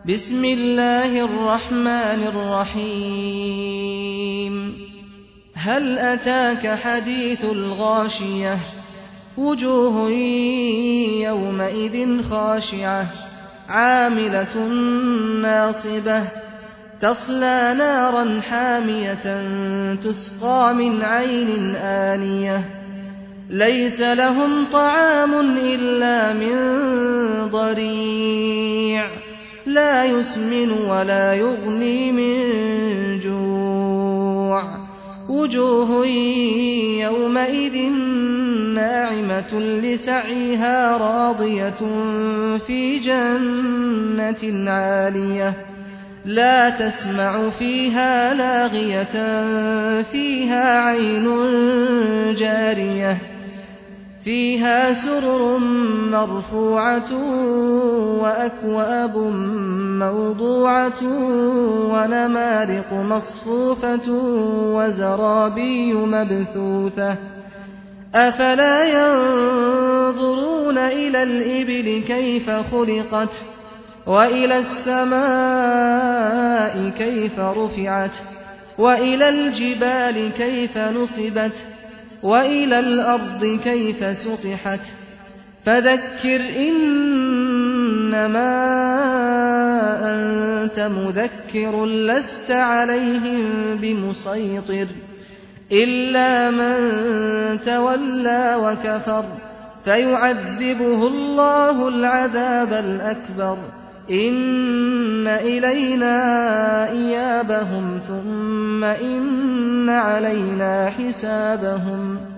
بسم الله الرحمن الرحيم هل أتاك حديث الغاشية وجوه يومئذ خاشعة عاملة ناصبة تصلى نارا حامية تسقى من عين آنية ليس لهم طعام إلا من ضريع لا يسمن ولا يغني من جوع وجوه يومئذ ناعمة لسعيها راضية في جنة عالية لا تسمع فيها لاغية فيها عين جارية فيها سرر مرفوعة وأكواب موضوعة ونمارق مصفوفة وزرابي مبثوثة أفلا ينظرون إلى الإبل كيف خلقت وإلى السماء كيف رفعت وإلى الجبال كيف نصبت وإلى الأرض كيف سطحت فذكر إنما أنت مذكر لست عليهم بمسيطر إلا من تولى وكفر فيعذبه الله العذاب الأكبر إن إلينا إيابهم ثم إن علينا حسابهم